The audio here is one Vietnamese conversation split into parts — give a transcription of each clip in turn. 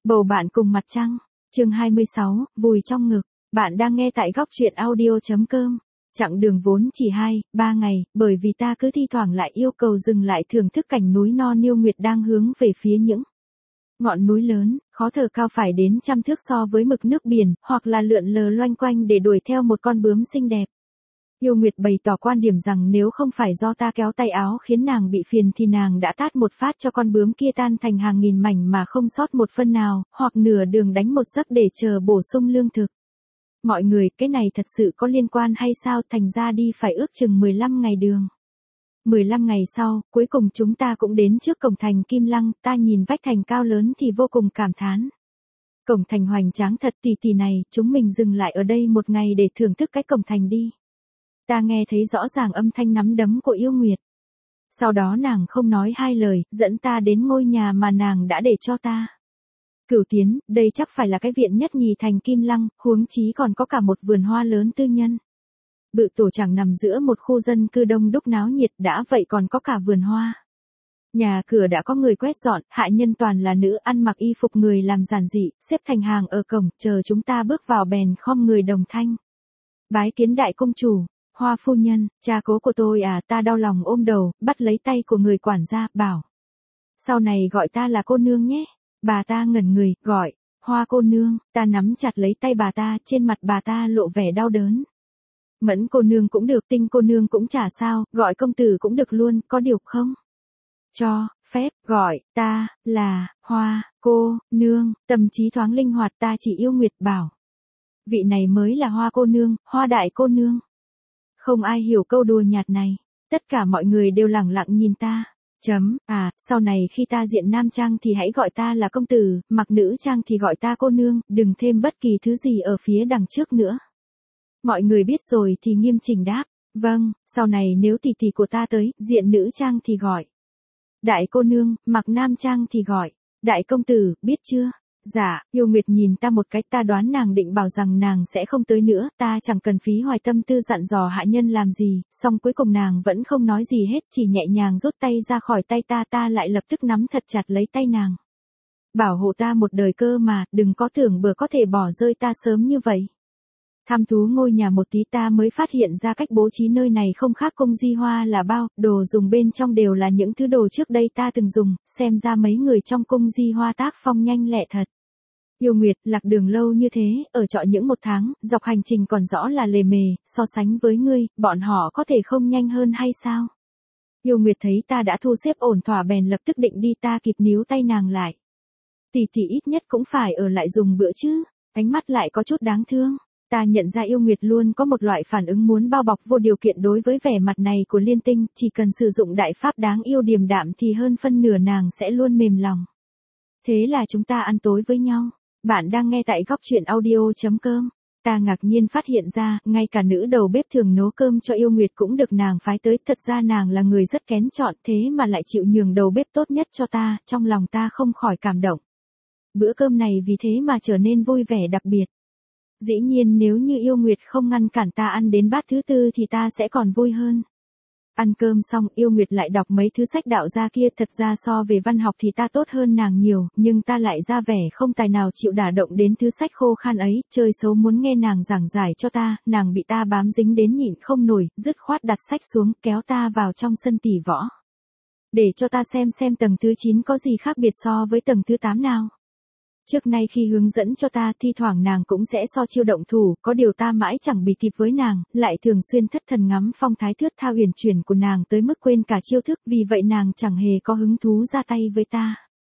Bầu bạn cùng mặt trăng. Chương 26, vùi trong ngực. Bạn đang nghe tại góc truyện audio.com. Chặng đường vốn chỉ 2-3 ngày, bởi vì ta cứ thi thoảng lại yêu cầu dừng lại thưởng thức cảnh núi non yêu nguyệt đang hướng về phía những ngọn núi lớn, khó thở cao phải đến trăm thước so với mực nước biển, hoặc là lượn lờ loanh quanh để đuổi theo một con bướm xinh đẹp. Yêu Nguyệt bày tỏ quan điểm rằng nếu không phải do ta kéo tay áo khiến nàng bị phiền thì nàng đã tát một phát cho con bướm kia tan thành hàng nghìn mảnh mà không sót một phân nào, hoặc nửa đường đánh một giấc để chờ bổ sung lương thực. Mọi người, cái này thật sự có liên quan hay sao? Thành ra đi phải ước chừng 15 ngày đường. 15 ngày sau, cuối cùng chúng ta cũng đến trước cổng thành Kim Lăng, ta nhìn vách thành cao lớn thì vô cùng cảm thán. Cổng thành hoành tráng thật, tỷ này, chúng mình dừng lại ở đây một ngày để thưởng thức cái cổng thành đi. Ta nghe thấy rõ ràng âm thanh nắm đấm của Yêu Nguyệt. Sau đó nàng không nói hai lời, dẫn ta đến ngôi nhà mà nàng đã để cho ta. Cửu Tiến, đây chắc phải là cái viện nhất nhì thành Kim Lăng, huống chí còn có cả một vườn hoa lớn tư nhân. Bự tổ chẳng nằm giữa một khu dân cư đông đúc náo nhiệt, đã vậy còn có cả vườn hoa. Nhà cửa đã có người quét dọn, hạ nhân toàn là nữ ăn mặc y phục người làm giản dị, xếp thành hàng ở cổng, chờ chúng ta bước vào bèn khom người đồng thanh. Bái kiến đại công chủ. Hoa phu nhân, cha cố của tôi à, ta đau lòng ôm đầu, bắt lấy tay của người quản gia, bảo. Sau này gọi ta là cô nương nhé. Bà ta ngẩn người, gọi, Hoa cô nương, ta nắm chặt lấy tay bà ta, trên mặt bà ta lộ vẻ đau đớn. Mẫn cô nương cũng được, Tinh cô nương cũng chả sao, gọi công tử cũng được luôn, có điều không? Cho phép, gọi, ta, là, Hoa, cô, nương, tâm trí thoáng linh hoạt ta chỉ Yêu Nguyệt bảo. Vị này mới là Hoa cô nương, Hoa đại cô nương. Không ai hiểu câu đùa nhạt này. Tất cả mọi người đều lẳng lặng nhìn ta. Sau này khi ta diện nam trang thì hãy gọi ta là công tử, mặc nữ trang thì gọi ta cô nương, đừng thêm bất kỳ thứ gì ở phía đằng trước nữa. Mọi người biết rồi thì nghiêm chỉnh đáp. Vâng, sau này nếu tỷ tỷ của ta tới, diện nữ trang thì gọi đại cô nương, mặc nam trang thì gọi đại công tử, biết chưa? Dạ, Yêu Nguyệt nhìn ta một cái, ta đoán nàng định bảo rằng nàng sẽ không tới nữa, ta chẳng cần phí hoài tâm tư dặn dò hạ nhân làm gì, song cuối cùng nàng vẫn không nói gì hết, chỉ nhẹ nhàng rút tay ra khỏi tay ta lại lập tức nắm thật chặt lấy tay nàng. Bảo hộ ta một đời cơ mà, đừng có tưởng bừa có thể bỏ rơi ta sớm như vậy. Thăm thú ngôi nhà một tí ta mới phát hiện ra cách bố trí nơi này không khác cung di hoa là bao, đồ dùng bên trong đều là những thứ đồ trước đây ta từng dùng, xem ra mấy người trong cung di hoa tác phong nhanh lẹ thật. Yêu Nguyệt, lạc đường lâu như thế, ở trọ những một tháng, dọc hành trình còn rõ là lề mề, so sánh với ngươi, bọn họ có thể không nhanh hơn hay sao? Yêu Nguyệt thấy ta đã thu xếp ổn thỏa bèn lập tức định đi, ta kịp níu tay nàng lại. Tỷ ít nhất cũng phải ở lại dùng bữa chứ, ánh mắt lại có chút đáng thương. Ta nhận ra Yêu Nguyệt luôn có một loại phản ứng muốn bao bọc vô điều kiện đối với vẻ mặt này của Liên Tinh, chỉ cần sử dụng đại pháp đáng yêu điềm đạm thì hơn phân nửa nàng sẽ luôn mềm lòng. Thế là chúng ta ăn tối với nhau. Bạn đang nghe tại góc truyện audio.com. Ta ngạc nhiên phát hiện ra, ngay cả nữ đầu bếp thường nấu cơm cho Yêu Nguyệt cũng được nàng phái tới, thật ra nàng là người rất kén chọn thế mà lại chịu nhường đầu bếp tốt nhất cho ta, trong lòng ta không khỏi cảm động. Bữa cơm này vì thế mà trở nên vui vẻ đặc biệt. Dĩ nhiên nếu như Yêu Nguyệt không ngăn cản ta ăn đến bát thứ tư thì ta sẽ còn vui hơn. Ăn cơm xong, Yêu Nguyệt lại đọc mấy thứ sách đạo gia kia, thật ra so về văn học thì ta tốt hơn nàng nhiều, nhưng ta lại ra vẻ không tài nào chịu đả động đến thứ sách khô khan ấy, chơi xấu muốn nghe nàng giảng giải cho ta, nàng bị ta bám dính đến nhịn không nổi, dứt khoát đặt sách xuống, kéo ta vào trong sân tỷ võ. Để cho ta xem tầng thứ 9 có gì khác biệt so với tầng thứ 8 nào. Trước nay khi hướng dẫn cho ta, thi thoảng nàng cũng sẽ so chiêu động thủ, có điều ta mãi chẳng bị kịp với nàng, lại thường xuyên thất thần ngắm phong thái thướt tha huyền chuyển của nàng tới mức quên cả chiêu thức, vì vậy nàng chẳng hề có hứng thú ra tay với ta.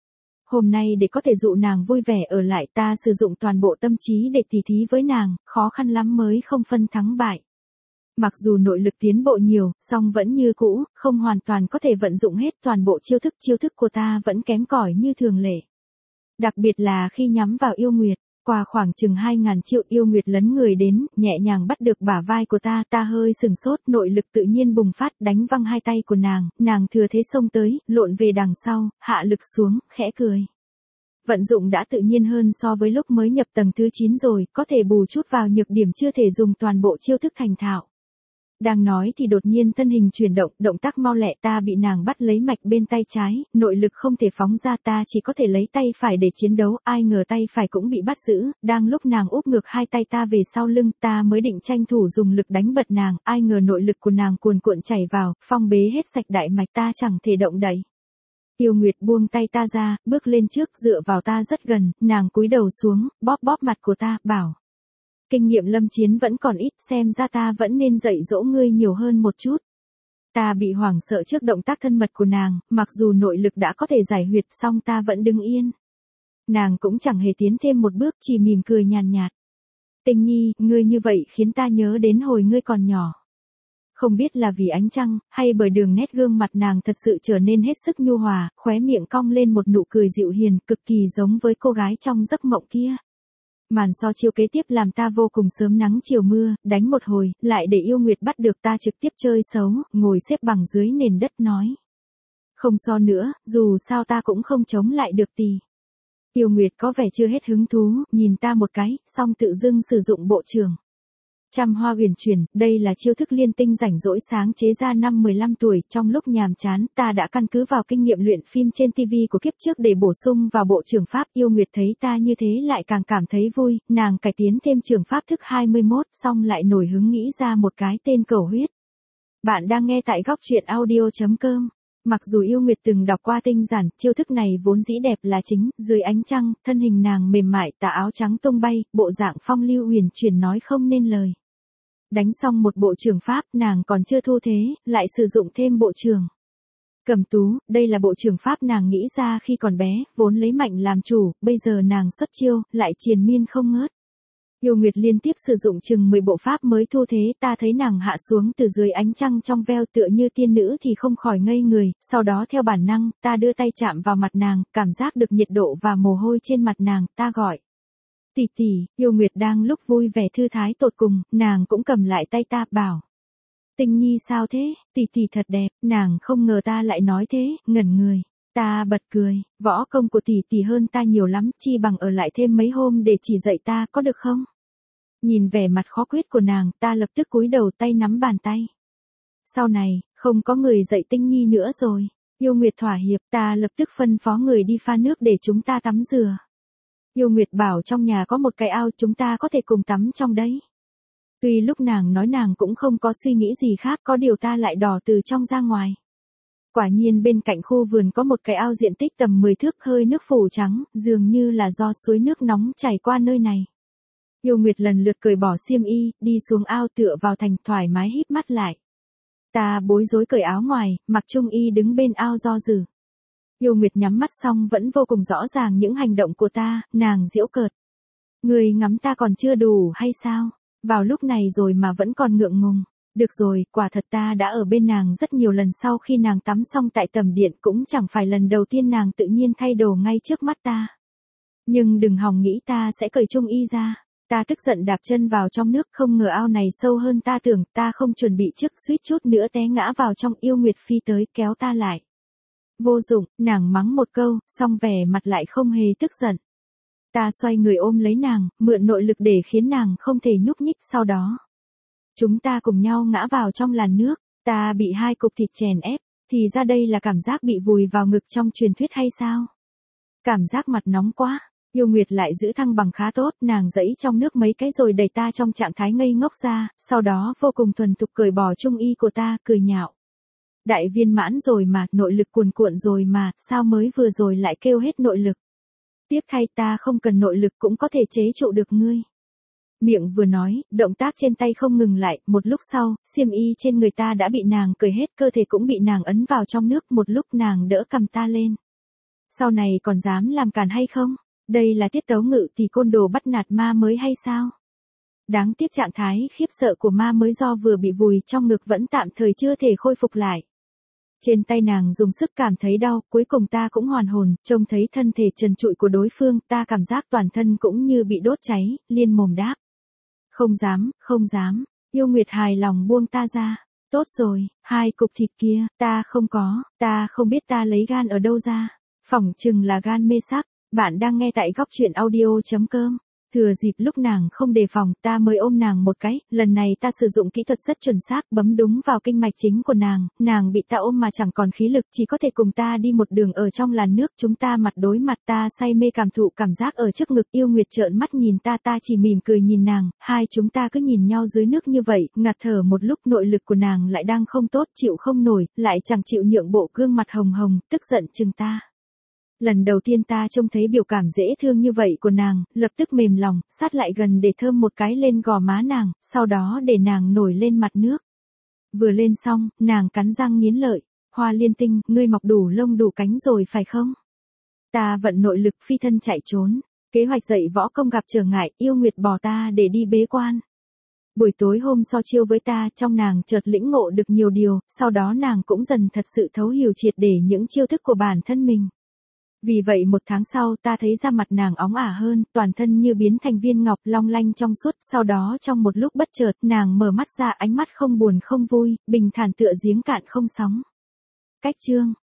Hôm nay để có thể dụ nàng vui vẻ ở lại, ta sử dụng toàn bộ tâm trí để tỉ thí với nàng, khó khăn lắm mới không phân thắng bại. Mặc dù nội lực tiến bộ nhiều, song vẫn như cũ, không hoàn toàn có thể vận dụng hết toàn bộ chiêu thức của ta vẫn kém cỏi như thường lệ. Đặc biệt là khi nhắm vào Yêu Nguyệt, qua khoảng chừng 2.000 chiêu Yêu Nguyệt lấn người đến, nhẹ nhàng bắt được bả vai của ta hơi sừng sốt, nội lực tự nhiên bùng phát đánh văng hai tay của nàng thừa thế xông tới, lộn về đằng sau, hạ lực xuống, khẽ cười. Vận dụng đã tự nhiên hơn so với lúc mới nhập tầng thứ 9 rồi, có thể bù chút vào nhược điểm chưa thể dùng toàn bộ chiêu thức thành thạo. Đang nói thì đột nhiên thân hình chuyển động, động tác mau lẹ, ta bị nàng bắt lấy mạch bên tay trái, nội lực không thể phóng ra, ta chỉ có thể lấy tay phải để chiến đấu, ai ngờ tay phải cũng bị bắt giữ, đang lúc nàng úp ngược hai tay ta về sau lưng, ta mới định tranh thủ dùng lực đánh bật nàng, ai ngờ nội lực của nàng cuồn cuộn chảy vào, phong bế hết sạch đại mạch, ta chẳng thể động đậy. Yêu Nguyệt buông tay ta ra, bước lên trước, dựa vào ta rất gần, nàng cúi đầu xuống, bóp bóp mặt của ta, bảo. Kinh nghiệm lâm chiến vẫn còn ít, xem ra ta vẫn nên dạy dỗ ngươi nhiều hơn một chút. Ta bị hoảng sợ trước động tác thân mật của nàng, mặc dù nội lực đã có thể giải huyệt, song ta vẫn đứng yên. Nàng cũng chẳng hề tiến thêm một bước, chỉ mỉm cười nhàn nhạt. Tình nhi, ngươi như vậy khiến ta nhớ đến hồi ngươi còn nhỏ. Không biết là vì ánh trăng, hay bởi đường nét gương mặt nàng thật sự trở nên hết sức nhu hòa, khóe miệng cong lên một nụ cười dịu hiền, cực kỳ giống với cô gái trong giấc mộng kia. Màn so chiêu kế tiếp làm ta vô cùng sớm nắng chiều mưa, đánh một hồi, lại để Yêu Nguyệt bắt được ta trực tiếp chơi xấu, ngồi xếp bằng dưới nền đất nói. Không so nữa, dù sao ta cũng không chống lại được tì. Yêu Nguyệt có vẻ chưa hết hứng thú, nhìn ta một cái, xong tự dưng sử dụng bộ trường. Trăm hoa huyền chuyển, đây là chiêu thức liên tinh rảnh rỗi sáng chế ra năm 15 tuổi, trong lúc nhàm chán, ta đã căn cứ vào kinh nghiệm luyện phim trên TV của kiếp trước để bổ sung vào bộ trường pháp. Yêu Nguyệt thấy ta như thế lại càng cảm thấy vui, nàng cải tiến thêm trường pháp thức 21, xong lại nổi hứng nghĩ ra một cái tên cầu huyết. Bạn đang nghe tại góc truyện audio.com. Mặc dù Yêu Nguyệt từng đọc qua tinh giản, chiêu thức này vốn dĩ đẹp là chính, dưới ánh trăng, thân hình nàng mềm mại, tà áo trắng tung bay, bộ dạng phong lưu huyền chuyển nói không nên lời. Đánh xong một bộ trường pháp, nàng còn chưa thu thế, lại sử dụng thêm bộ trường. Cẩm tú, đây là bộ trường pháp nàng nghĩ ra khi còn bé, vốn lấy mạnh làm chủ, bây giờ nàng xuất chiêu, lại triền miên không ngớt. Yêu Nguyệt liên tiếp sử dụng chừng 10 bộ pháp mới thu thế, ta thấy nàng hạ xuống từ dưới ánh trăng trong veo tựa như tiên nữ thì không khỏi ngây người, sau đó theo bản năng, ta đưa tay chạm vào mặt nàng, cảm giác được nhiệt độ và mồ hôi trên mặt nàng, ta gọi. Tỷ tỷ. Yêu Nguyệt đang lúc vui vẻ thư thái tột cùng, nàng cũng cầm lại tay ta, bảo. Tình nhi sao thế, tỷ tỷ thật đẹp, nàng không ngờ ta lại nói thế, ngẩn người. Ta bật cười, võ công của tỷ tỷ hơn ta nhiều lắm, chi bằng ở lại thêm mấy hôm để chỉ dạy ta, có được không? Nhìn vẻ mặt khó quyết của nàng, ta lập tức cúi đầu, tay nắm bàn tay. Sau này, không có người dạy Tinh nhi nữa rồi. Yêu Nguyệt thỏa hiệp, ta lập tức phân phó người đi pha nước để chúng ta tắm rửa. Yêu Nguyệt bảo trong nhà có một cái ao, chúng ta có thể cùng tắm trong đấy. Tuy lúc nàng nói nàng cũng không có suy nghĩ gì khác, có điều ta lại đỏ từ trong ra ngoài. Quả nhiên bên cạnh khu vườn có một cái ao diện tích tầm 10 thước, hơi nước phủ trắng, dường như là do suối nước nóng chảy qua nơi này. Yêu Nguyệt lần lượt cởi bỏ xiêm y, đi xuống ao tựa vào thành, thoải mái híp mắt lại. Ta bối rối cởi áo ngoài, mặc trung y đứng bên ao do dự. Yêu Nguyệt nhắm mắt xong vẫn vô cùng rõ ràng những hành động của ta, nàng giễu cợt. Người ngắm ta còn chưa đủ hay sao? Vào lúc này rồi mà vẫn còn ngượng ngùng. Được rồi, quả thật ta đã ở bên nàng rất nhiều lần, sau khi nàng tắm xong tại tầm điện, cũng chẳng phải lần đầu tiên nàng tự nhiên thay đồ ngay trước mắt ta. Nhưng đừng hòng nghĩ ta sẽ cởi trung y ra. Ta tức giận đạp chân vào trong nước, không ngờ ao này sâu hơn ta tưởng, ta không chuẩn bị trước, suýt chút nữa té ngã vào trong. Yêu Nguyệt phi tới kéo ta lại. Vô dụng, nàng mắng một câu, xong vẻ mặt lại không hề tức giận. Ta xoay người ôm lấy nàng, mượn nội lực để khiến nàng không thể nhúc nhích, sau đó. Chúng ta cùng nhau ngã vào trong làn nước, ta bị hai cục thịt chèn ép, thì ra đây là cảm giác bị vùi vào ngực trong truyền thuyết hay sao? Cảm giác mặt nóng quá. Yêu Nguyệt lại giữ thăng bằng khá tốt, nàng giãy trong nước mấy cái rồi đẩy ta trong trạng thái ngây ngốc ra, sau đó vô cùng thuần thục cởi bỏ trung y của ta, cười nhạo. Đại viên mãn rồi mà, nội lực cuồn cuộn rồi mà, sao mới vừa rồi lại kêu hết nội lực? Tiếc thay, ta không cần nội lực cũng có thể chế trụ được ngươi. Miệng vừa nói, động tác trên tay không ngừng lại, một lúc sau, xiêm y trên người ta đã bị nàng cởi hết, cơ thể cũng bị nàng ấn vào trong nước, một lúc nàng đỡ cầm ta lên. Sau này còn dám làm cản hay không? Đây là tiết tấu ngự tỷ côn đồ bắt nạt ma mới hay sao? Đáng tiếc trạng thái khiếp sợ của ma mới do vừa bị vùi trong ngực vẫn tạm thời chưa thể khôi phục lại. Trên tay nàng dùng sức cảm thấy đau, cuối cùng ta cũng hoàn hồn, trông thấy thân thể trần trụi của đối phương, ta cảm giác toàn thân cũng như bị đốt cháy, liên mồm đáp. Không dám, không dám. Yêu Nguyệt hài lòng buông ta ra. Tốt rồi, hai cục thịt kia, ta không biết ta lấy gan ở đâu ra. Phỏng chừng là gan mê sắc. Bạn đang nghe tại góc truyện audio.com. Thừa dịp lúc nàng không đề phòng, ta mới ôm nàng một cái, lần này ta sử dụng kỹ thuật rất chuẩn xác, bấm đúng vào kinh mạch chính của nàng bị ta ôm mà chẳng còn khí lực, chỉ có thể cùng ta đi một đường ở trong làn nước, chúng ta mặt đối mặt, ta say mê cảm thụ cảm giác ở trước ngực, Yêu Nguyệt trợn mắt nhìn ta chỉ mỉm cười nhìn nàng, hai chúng ta cứ nhìn nhau dưới nước như vậy, ngạt thở một lúc, nội lực của nàng lại đang không tốt, chịu không nổi, lại chẳng chịu nhượng bộ, gương mặt hồng hồng, tức giận chừng ta. Lần đầu tiên ta trông thấy biểu cảm dễ thương như vậy của nàng, lập tức mềm lòng, sát lại gần để thơm một cái lên gò má nàng, sau đó để nàng nổi lên mặt nước. Vừa lên xong, nàng cắn răng nghiến lợi, Hoa Liên Tinh, ngươi mọc đủ lông đủ cánh rồi phải không? Ta vận nội lực phi thân chạy trốn, kế hoạch dạy võ công gặp trở ngại, Yêu Nguyệt bỏ ta để đi bế quan. Buổi tối hôm so chiêu với ta, trong nàng chợt lĩnh ngộ được nhiều điều, sau đó nàng cũng dần thật sự thấu hiểu triệt để những chiêu thức của bản thân mình. Vì vậy một tháng sau ta thấy da mặt nàng óng ả hơn, toàn thân như biến thành viên ngọc long lanh trong suốt, sau đó trong một lúc bất chợt nàng mở mắt ra, ánh mắt không buồn không vui, bình thản tựa giếng cạn không sóng. Cách chương